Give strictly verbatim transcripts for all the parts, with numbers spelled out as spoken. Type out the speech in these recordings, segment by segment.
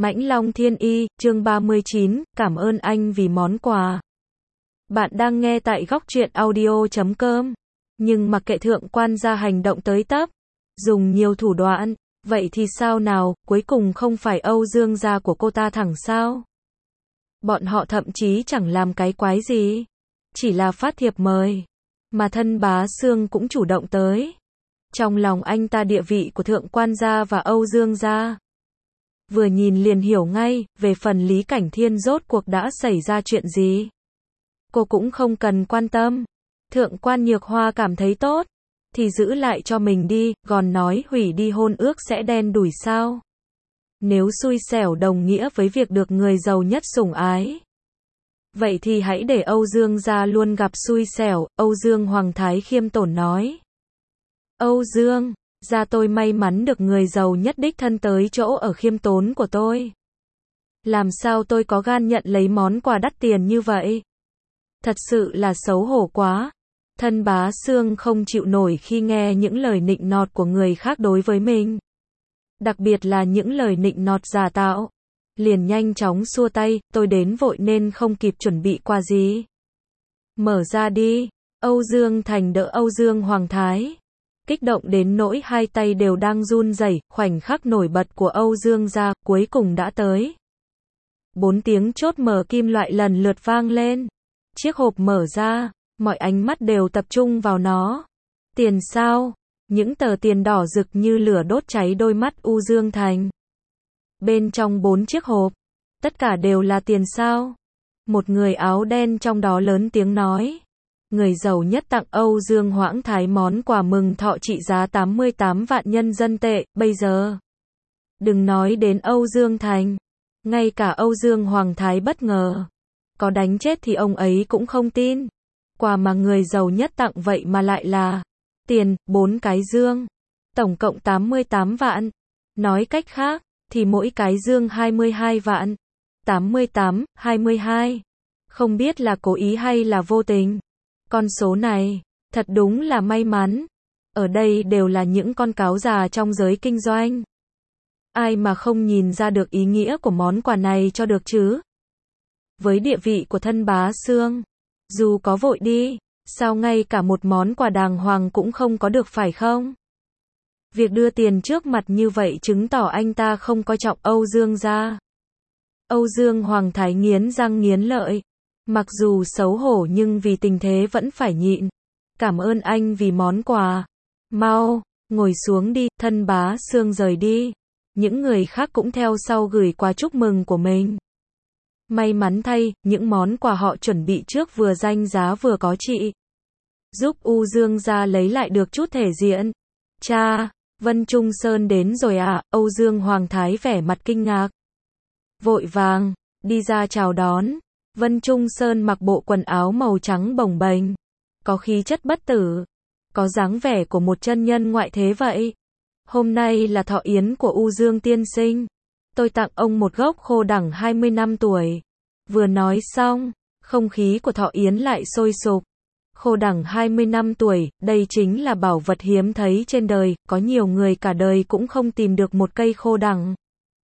Mãnh Long Thiên Y, chương ba mươi chín, cảm ơn anh vì món quà. Bạn đang nghe tại góc truyện audio chấm com. Nhưng mặc kệ thượng quan gia hành động tới tấp, dùng nhiều thủ đoạn, vậy thì sao nào, cuối cùng không phải Âu Dương gia của cô ta thẳng sao? Bọn họ thậm chí chẳng làm cái quái gì, chỉ là phát thiệp mời, mà thân bá Sương cũng chủ động tới. Trong lòng anh ta địa vị của thượng quan gia và Âu Dương gia, vừa nhìn liền hiểu ngay, về phần Lý Cảnh Thiên rốt cuộc đã xảy ra chuyện gì. Cô cũng không cần quan tâm. Thượng quan Nhược Hoa cảm thấy tốt, thì giữ lại cho mình đi, còn nói hủy đi hôn ước sẽ đen đủi sao. Nếu xui xẻo đồng nghĩa với việc được người giàu nhất sủng ái, vậy thì hãy để Âu Dương gia luôn gặp xui xẻo. Âu Dương Hoàng Thái khiêm tốn nói. Âu Dương gia tôi may mắn được người giàu nhất đích thân tới chỗ ở khiêm tốn của tôi. Làm sao tôi có gan nhận lấy món quà đắt tiền như vậy? Thật sự là xấu hổ quá. Thân bá Sương không chịu nổi khi nghe những lời nịnh nọt của người khác đối với mình. Đặc biệt là những lời nịnh nọt giả tạo. Liền nhanh chóng xua tay, tôi đến vội nên không kịp chuẩn bị quà gì. Mở ra đi. Âu Dương Thành đỡ Âu Dương Hoàng Thái. Kích động đến nỗi hai tay đều đang run rẩy. Khoảnh khắc nổi bật của Âu Dương gia cuối cùng đã tới. Bốn tiếng chốt mở kim loại lần lượt vang lên. Chiếc hộp mở ra, mọi ánh mắt đều tập trung vào nó. Tiền sao? Những tờ tiền đỏ rực như lửa đốt cháy đôi mắt Âu Dương Thành. Bên trong bốn chiếc hộp, tất cả đều là tiền sao? Một người áo đen trong đó lớn tiếng nói. Người giàu nhất tặng Âu Dương Hoãng Thái món quà mừng thọ trị giá tám mươi tám vạn nhân dân tệ, bây giờ. Đừng nói đến Âu Dương Thành. Ngay cả Âu Dương Hoàng Thái bất ngờ. Có đánh chết thì ông ấy cũng không tin. Quà mà người giàu nhất tặng vậy mà lại là tiền, bốn cái dương. Tổng cộng tám mươi tám vạn. Nói cách khác, thì mỗi cái dương hai mươi hai vạn. tám mươi tám, hai mươi hai. Không biết là cố ý hay là vô tình. Con số này, thật đúng là may mắn. Ở đây đều là những con cáo già trong giới kinh doanh. Ai mà không nhìn ra được ý nghĩa của món quà này cho được chứ? Với địa vị của thân bá Sương, dù có vội đi, sao ngay cả một món quà đàng hoàng cũng không có được phải không? Việc đưa tiền trước mặt như vậy chứng tỏ anh ta không coi trọng Âu Dương gia. Âu Dương Hoàng Thái nghiến răng nghiến lợi. Mặc dù xấu hổ nhưng vì tình thế vẫn phải nhịn. Cảm ơn anh vì món quà. Mau, ngồi xuống đi, thân bá Sương rời đi. Những người khác cũng theo sau gửi quà chúc mừng của mình. May mắn thay, những món quà họ chuẩn bị trước vừa danh giá vừa có trị. Giúp Âu Dương gia lấy lại được chút thể diện. Cha, Vân Trung Sơn đến rồi à? Âu Dương Hoàng Thái vẻ mặt kinh ngạc. Vội vàng, đi ra chào đón. Vân Trung Sơn mặc bộ quần áo màu trắng bồng bềnh. Có khí chất bất tử. Có dáng vẻ của một chân nhân ngoại thế vậy. Hôm nay là thọ yến của Âu Dương tiên sinh. Tôi tặng ông một gốc khô đẳng hai mươi năm tuổi. Vừa nói xong, không khí của thọ yến lại sôi sục. Khô đẳng hai mươi năm tuổi, đây chính là bảo vật hiếm thấy trên đời, có nhiều người cả đời cũng không tìm được một cây khô đẳng.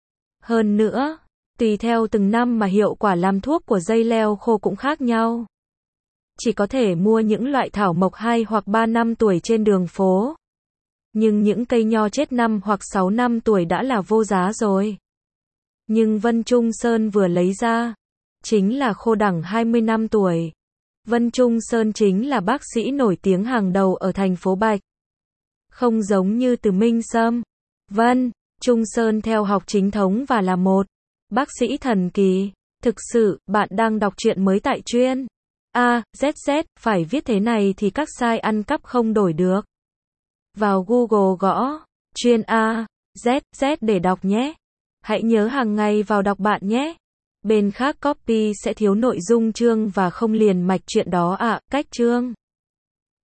Hơn nữa, tùy theo từng năm mà hiệu quả làm thuốc của dây leo khô cũng khác nhau. Chỉ có thể mua những loại thảo mộc hai hoặc ba năm tuổi trên đường phố. Nhưng những cây nho chết năm hoặc sáu năm tuổi đã là vô giá rồi. Nhưng Vân Trung Sơn vừa lấy ra, chính là khô đẳng hai mươi năm tuổi. Vân Trung Sơn chính là bác sĩ nổi tiếng hàng đầu ở thành phố Bạch. Không giống như Từ Minh Sâm. Vân Trung Sơn theo học chính thống và là một bác sĩ thần kỳ. Thực sự, bạn đang đọc truyện mới tại chuyên A, Z Z, phải viết thế này thì các site ăn cắp không đổi được. Vào Google gõ chuyên A, Z Z để đọc nhé. Hãy nhớ hàng ngày vào đọc bạn nhé. Bên khác copy sẽ thiếu nội dung chương và không liền mạch chuyện đó ạ. À, cách chương